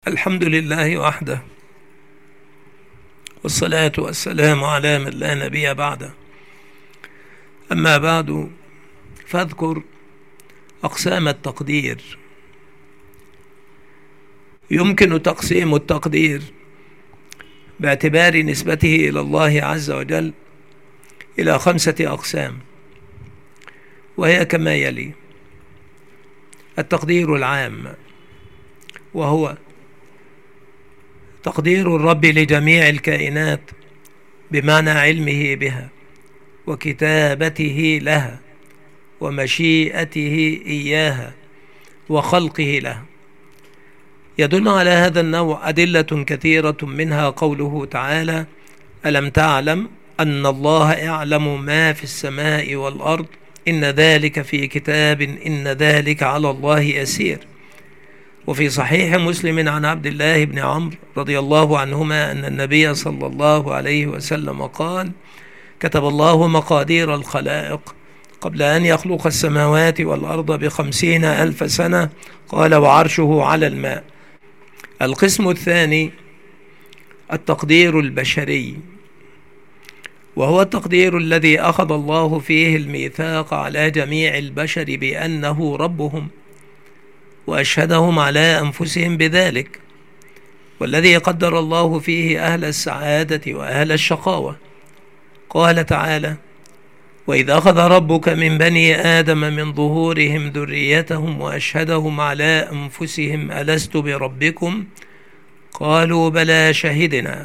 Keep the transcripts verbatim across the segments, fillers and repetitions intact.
الحمد لله وحده، والصلاة والسلام على من لا نبي بعده. أما بعد، فاذكر أقسام التقدير. يمكن تقسيم التقدير باعتبار نسبته إلى الله عز وجل إلى خمسة أقسام، وهي كما يلي: التقدير العام، وهو تقدير الرب لجميع الكائنات بمعنى علمه بها وكتابته لها ومشيئته إياها وخلقه لها. يدل على هذا النوع أدلة كثيرة، منها قوله تعالى: ألم تعلم أن الله يعلم ما في السماء والأرض إن ذلك في كتاب إن ذلك على الله يسير. وفي صحيح مسلم عن عبد الله بن عمرو رضي الله عنهما أن النبي صلى الله عليه وسلم قال: كتب الله مقادير الخلائق قبل أن يخلق السماوات والأرض بخمسين ألف سنة، قال: وعرشه على الماء. القسم الثاني التقدير البشري، وهو التقدير الذي أخذ الله فيه الميثاق على جميع البشر بأنه ربهم، وأشهدهم على أنفسهم بذلك، والذي قدر الله فيه أهل السعادة وأهل الشقاوة. قال تعالى: وإذ أخذ ربك من بني آدم من ظهورهم ذريتهم وأشهدهم على أنفسهم ألست بربكم قالوا بلى شهدنا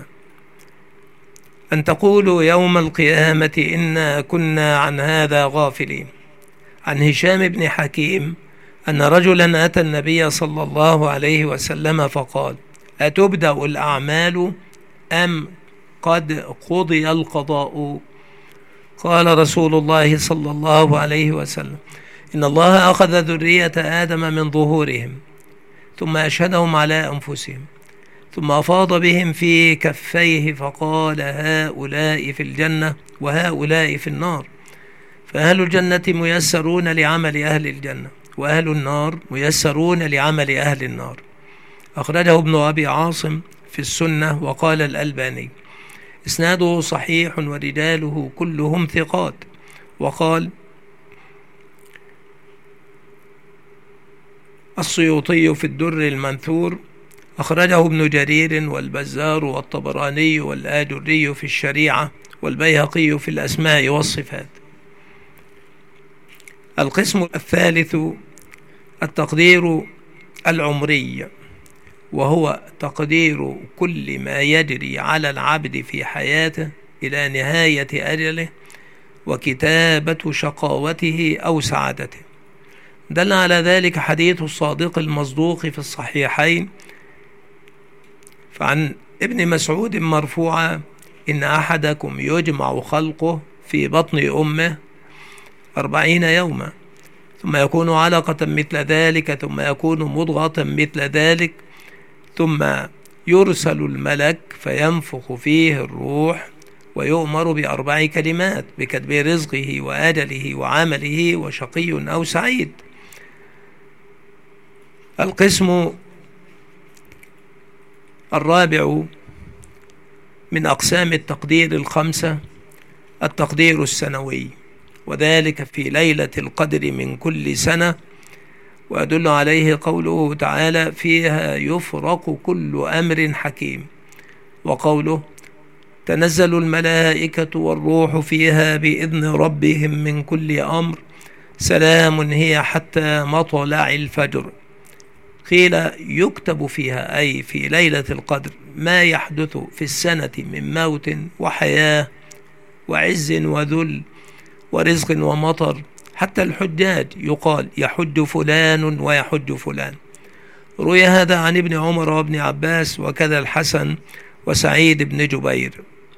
أن تقولوا يوم القيامة إنا كنا عن هذا غافلين. عن هشام بن حكيم أن رجلا أتى النبي صلى الله عليه وسلم فقال: أتبدأ الأعمال أم قد قضي القضاء؟ قال رسول الله صلى الله عليه وسلم: إن الله أخذ ذرية آدم من ظهورهم ثم أشهدهم على أنفسهم ثم أفاض بهم في كفيه فقال: هؤلاء في الجنة وهؤلاء في النار، فأهل الجنة ميسرون لعمل أهل الجنة وأهل النار ميسرون لعمل أهل النار. أخرجه ابن أبي عاصم في السنة، وقال الألباني: إسناده صحيح ورجاله كلهم ثقات. وقال السيوطي في الدر المنثور: أخرجه ابن جرير والبزار والطبراني والآجري في الشريعة والبيهقي في الأسماء والصفات. القسم الثالث التقدير العمري، وهو تقدير كل ما يجري على العبد في حياته إلى نهاية أجله وكتابة شقاوته أو سعادته. دل على ذلك حديث الصادق المصدوق في الصحيحين فعن ابن مسعود مرفوعا: إن أحدكم يجمع خلقه في بطن أمه أربعين يوما ثم يكون علقة مثل ذلك ثم يكون مضغة مثل ذلك ثم يرسل الملك فينفخ فيه الروح ويؤمر بأربع كلمات: بكتب رزقه وأجله وعمله وشقي أو سعيد. القسم الرابع من أقسام التقدير الخمسة التقدير السنوي، وذلك في ليلة القدر من كل سنة، ويدل عليه قوله تعالى: فيها يفرق كل أمر حكيم، وقوله: تنزل الملائكة والروح فيها بإذن ربهم من كل أمر سلام هي حتى مطلع الفجر. قيل يكتب فيها أي في ليلة القدر ما يحدث في السنة من موت وحياة وعز وذل ورزق ومطر، حتى الحجاج يقال يحج فلان ويحج فلان. روي هذا عن ابن عمر وابن عباس وكذا الحسن وسعيد بن جبير.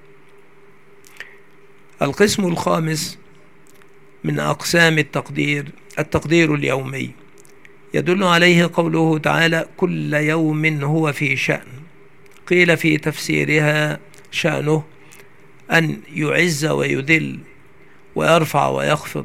القسم الخامس من أقسام التقدير التقدير اليومي، يدل عليه قوله تعالى: كل يوم هو في شأن. قيل في تفسيرها شأنه أن يعز ويذل ويرفع ويخفض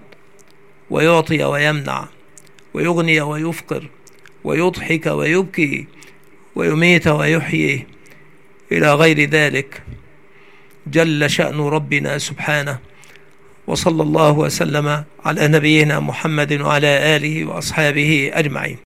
ويعطي ويمنع ويغني ويفقر ويضحك ويبكي ويميت ويحيي إلى غير ذلك، جل شأن ربنا سبحانه. وصلى الله وسلم على نبينا محمد وعلى آله وأصحابه أجمعين.